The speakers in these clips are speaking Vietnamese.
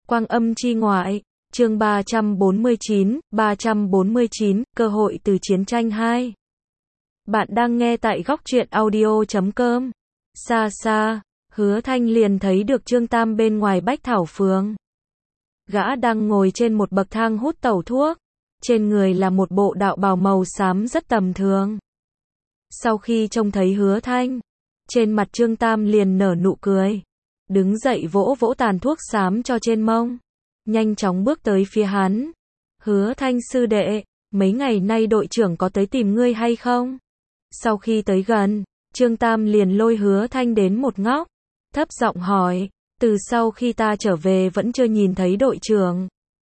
Quang âm chi ngoại, chương 349, cơ hội từ chiến tranh 2. Bạn đang nghe tại góc truyện audio.com. Xa xa, Hứa Thanh liền thấy được Trương Tam bên ngoài Bách Thảo Phường. Gã đang ngồi trên một bậc thang hút tẩu thuốc, trên người là một bộ đạo bào màu xám rất tầm thường. Sau khi trông thấy Hứa Thanh, trên mặt Trương Tam liền nở nụ cười, đứng dậy vỗ vỗ tàn thuốc xám cho trên mông, nhanh chóng bước tới phía hắn. Hứa Thanh sư đệ, mấy ngày nay đội trưởng có tới tìm ngươi hay không? Sau khi tới gần, Trương Tam liền lôi Hứa Thanh đến một góc, thấp giọng hỏi, từ sau khi ta trở về vẫn chưa nhìn thấy đội trưởng.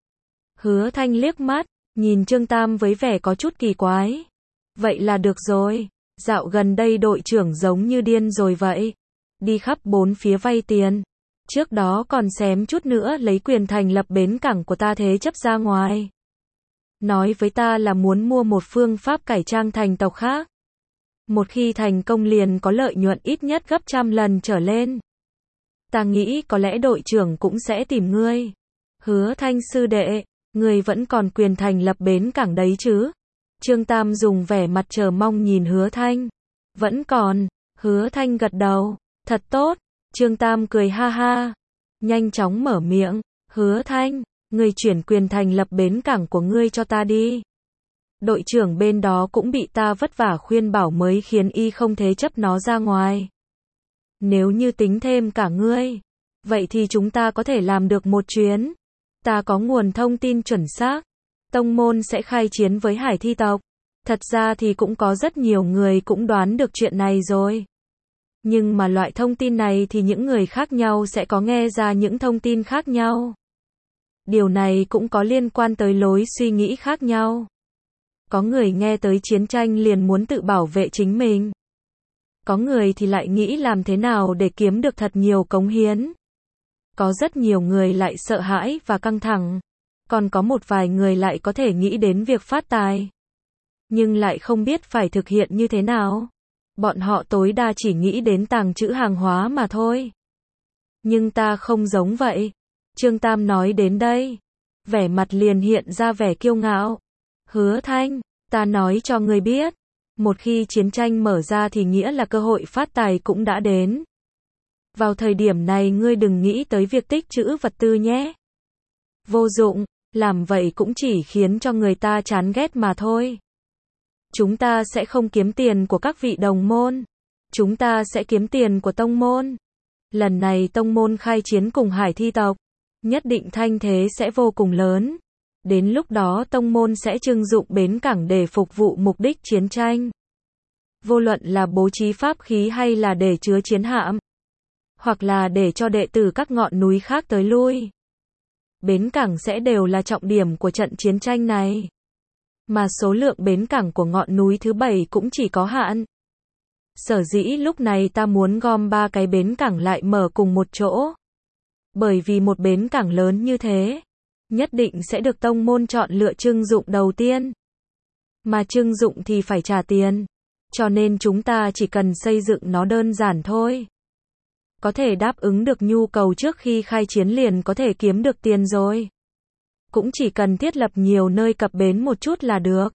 Hứa Thanh liếc mắt, nhìn Trương Tam với vẻ có chút kỳ quái. Vậy là được rồi, dạo gần đây đội trưởng giống như điên rồi vậy. Đi khắp bốn phía vay tiền. Trước đó còn xém chút nữa lấy quyền thành lập bến cảng của ta thế chấp ra ngoài. Nói với ta là muốn mua một phương pháp cải trang thành tộc khác. Một khi thành công liền có lợi nhuận ít nhất gấp 100 lần trở lên. Ta nghĩ có lẽ đội trưởng cũng sẽ tìm ngươi. Hứa Thanh sư đệ, ngươi vẫn còn quyền thành lập bến cảng đấy chứ? Trương Tam dùng vẻ mặt chờ mong nhìn Hứa Thanh. Vẫn còn. Hứa Thanh gật đầu. Thật tốt. Trương Tam cười ha ha. Nhanh chóng mở miệng. Hứa Thanh, ngươi chuyển quyền thành lập bến cảng của ngươi cho ta đi. Đội trưởng bên đó cũng bị ta vất vả khuyên bảo mới khiến y không thế chấp nó ra ngoài. Nếu như tính thêm cả ngươi, vậy thì chúng ta có thể làm được một chuyến. Ta có nguồn thông tin chuẩn xác. Tông môn sẽ khai chiến với Hải Thi tộc. Thật ra thì cũng có rất nhiều người cũng đoán được chuyện này rồi. Nhưng mà loại thông tin này thì những người khác nhau sẽ có nghe ra những thông tin khác nhau. Điều này cũng có liên quan tới lối suy nghĩ khác nhau. Có người nghe tới chiến tranh liền muốn tự bảo vệ chính mình. Có người thì lại nghĩ làm thế nào để kiếm được thật nhiều cống hiến. Có rất nhiều người lại sợ hãi và căng thẳng. Còn có một vài người lại có thể nghĩ đến việc phát tài. Nhưng lại không biết phải thực hiện như thế nào. Bọn họ tối đa chỉ nghĩ đến tàng trữ hàng hóa mà thôi. Nhưng ta không giống vậy. Trương Tam nói đến đây, vẻ mặt liền hiện ra vẻ kiêu ngạo. Hứa Thanh, ta nói cho ngươi biết, một khi chiến tranh mở ra thì nghĩa là cơ hội phát tài cũng đã đến. Vào thời điểm này ngươi đừng nghĩ tới việc tích trữ vật tư nhé. Vô dụng, làm vậy cũng chỉ khiến cho người ta chán ghét mà thôi. Chúng ta sẽ không kiếm tiền của các vị đồng môn. Chúng ta sẽ kiếm tiền của tông môn. Lần này tông môn khai chiến cùng Hải Thi tộc, nhất định thanh thế sẽ vô cùng lớn. Đến lúc đó tông môn sẽ trưng dụng bến cảng để phục vụ mục đích chiến tranh. Vô luận là bố trí pháp khí hay là để chứa chiến hạm, hoặc là để cho đệ tử các ngọn núi khác tới lui. Bến cảng sẽ đều là trọng điểm của trận chiến tranh này. Mà số lượng bến cảng của ngọn núi thứ 7 cũng chỉ có hạn. Sở dĩ lúc này ta muốn gom 3 cái bến cảng lại mở cùng một chỗ. Bởi vì một bến cảng lớn như thế, nhất định sẽ được tông môn chọn lựa trưng dụng đầu tiên. Mà trưng dụng thì phải trả tiền. Cho nên chúng ta chỉ cần xây dựng nó đơn giản thôi. Có thể đáp ứng được nhu cầu trước khi khai chiến liền có thể kiếm được tiền rồi. Cũng chỉ cần thiết lập nhiều nơi cập bến một chút là được.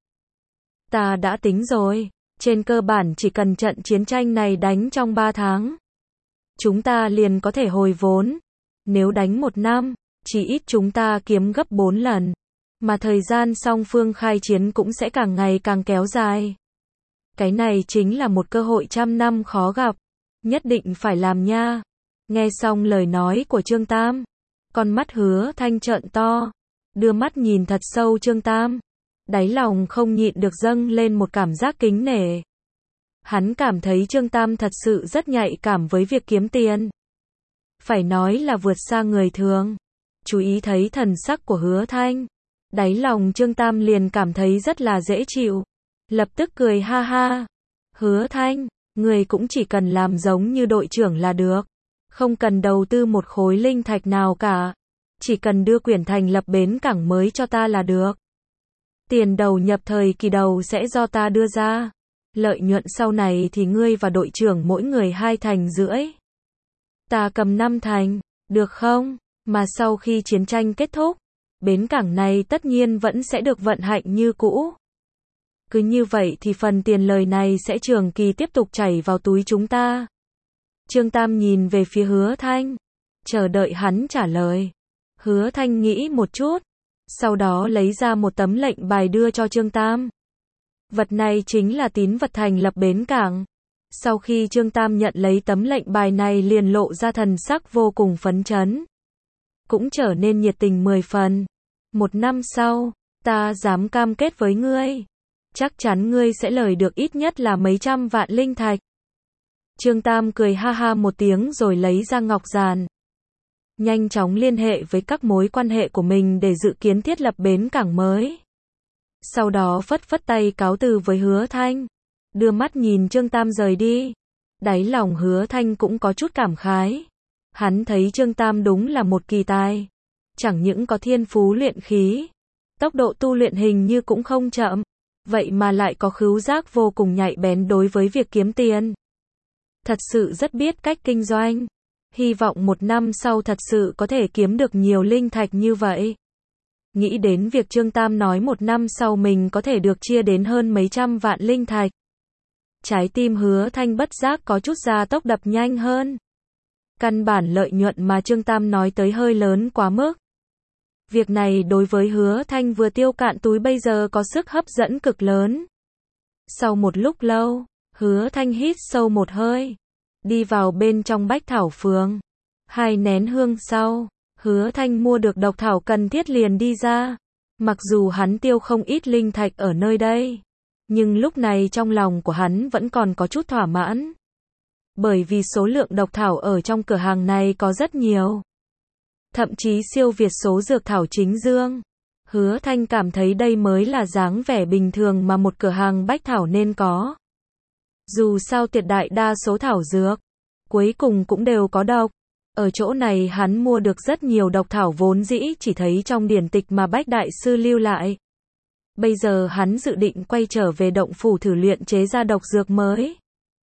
Ta đã tính rồi, trên cơ bản chỉ cần trận chiến tranh này đánh trong 3 tháng. Chúng ta liền có thể hồi vốn. Nếu đánh 1 năm, chỉ ít chúng ta kiếm gấp 4 lần. Mà thời gian song phương khai chiến cũng sẽ càng ngày càng kéo dài. Cái này chính là một cơ hội 100 năm khó gặp. Nhất định phải làm nha. Nghe xong lời nói của Trương Tam, con mắt Hứa Thanh trợn to, đưa mắt nhìn thật sâu Trương Tam. Đáy lòng không nhịn được dâng lên một cảm giác kính nể. Hắn cảm thấy Trương Tam thật sự rất nhạy cảm với việc kiếm tiền. Phải nói là vượt xa người thường. Chú ý thấy thần sắc của Hứa Thanh, đáy lòng Trương Tam liền cảm thấy rất là dễ chịu. Lập tức cười ha ha. Hứa Thanh, người cũng chỉ cần làm giống như đội trưởng là được. Không cần đầu tư một khối linh thạch nào cả. Chỉ cần đưa quyền thành lập bến cảng mới cho ta là được. Tiền đầu nhập thời kỳ đầu sẽ do ta đưa ra. Lợi nhuận sau này thì ngươi và đội trưởng mỗi người 2 thành rưỡi. Ta cầm 5 thành, được không? Mà sau khi chiến tranh kết thúc, bến cảng này tất nhiên vẫn sẽ được vận hành như cũ. Cứ như vậy thì phần tiền lời này sẽ trường kỳ tiếp tục chảy vào túi chúng ta. Trương Tam nhìn về phía Hứa Thanh, chờ đợi hắn trả lời. Hứa Thanh nghĩ một chút, sau đó lấy ra một tấm lệnh bài đưa cho Trương Tam. Vật này chính là tín vật thành lập bến cảng. Sau khi Trương Tam nhận lấy tấm lệnh bài này liền lộ ra thần sắc vô cùng phấn chấn. Cũng trở nên nhiệt tình 10 phần. 1 năm sau, ta dám cam kết với ngươi. Chắc chắn ngươi sẽ lời được ít nhất là mấy trăm vạn linh thạch. Trương Tam cười ha ha một tiếng rồi lấy ra ngọc giản. Nhanh chóng liên hệ với các mối quan hệ của mình để dự kiến thiết lập bến cảng mới. Sau đó phất phất tay cáo từ với Hứa Thanh. Đưa mắt nhìn Trương Tam rời đi. Đáy lòng Hứa Thanh cũng có chút cảm khái. Hắn thấy Trương Tam đúng là một kỳ tài. Chẳng những có thiên phú luyện khí, tốc độ tu luyện hình như cũng không chậm. Vậy mà lại có khứu giác vô cùng nhạy bén đối với việc kiếm tiền. Thật sự rất biết cách kinh doanh. Hy vọng 1 năm sau thật sự có thể kiếm được nhiều linh thạch như vậy. Nghĩ đến việc Trương Tam nói 1 năm sau mình có thể được chia đến hơn mấy trăm vạn linh thạch. Trái tim Hứa Thanh bất giác có chút gia tốc đập nhanh hơn. Căn bản lợi nhuận mà Trương Tam nói tới hơi lớn quá mức. Việc này đối với Hứa Thanh vừa tiêu cạn túi bây giờ có sức hấp dẫn cực lớn. Sau một lúc lâu, Hứa Thanh hít sâu một hơi, đi vào bên trong Bách Thảo Phường. 2 nén hương sau, Hứa Thanh mua được độc thảo cần thiết liền đi ra. Mặc dù hắn tiêu không ít linh thạch ở nơi đây, nhưng lúc này trong lòng của hắn vẫn còn có chút thỏa mãn. Bởi vì số lượng độc thảo ở trong cửa hàng này có rất nhiều. Thậm chí siêu việt số dược thảo chính dương. Hứa Thanh cảm thấy đây mới là dáng vẻ bình thường mà một cửa hàng bách thảo nên có. Dù sao tuyệt đại đa số thảo dược, cuối cùng cũng đều có độc. Ở chỗ này hắn mua được rất nhiều độc thảo vốn dĩ chỉ thấy trong điển tịch mà Bách Đại Sư lưu lại. Bây giờ hắn dự định quay trở về động phủ thử luyện chế ra độc dược mới.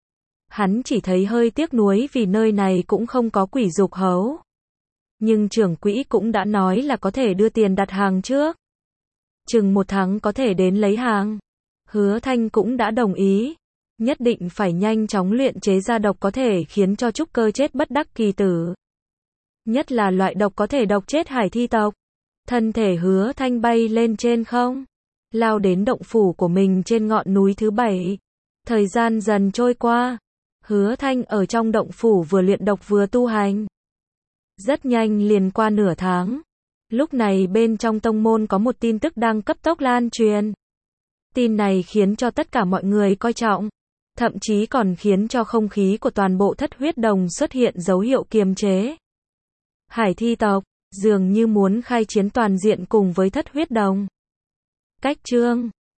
Hắn chỉ thấy hơi tiếc nuối vì nơi này cũng không có quỷ dục hấu. Nhưng trưởng quỹ cũng đã nói là có thể đưa tiền đặt hàng trước. Chừng 1 tháng có thể đến lấy hàng. Hứa Thanh cũng đã đồng ý. Nhất định phải nhanh chóng luyện chế ra độc có thể khiến cho trúc cơ chết bất đắc kỳ tử. Nhất là loại độc có thể độc chết hải thi tộc. Thân thể Hứa Thanh bay lên trên không, lao đến động phủ của mình trên ngọn núi thứ 7. Thời gian dần trôi qua, Hứa Thanh ở trong động phủ vừa luyện độc vừa tu hành. Rất nhanh liền qua nửa tháng. Lúc này bên trong tông môn có một tin tức đang cấp tốc lan truyền. Tin này khiến cho tất cả mọi người coi trọng, thậm chí còn khiến cho không khí của toàn bộ Thất Huyết Đồng xuất hiện dấu hiệu kiềm chế. Hải thi tộc dường như muốn khai chiến toàn diện cùng với Thất Huyết Đồng. Cách chương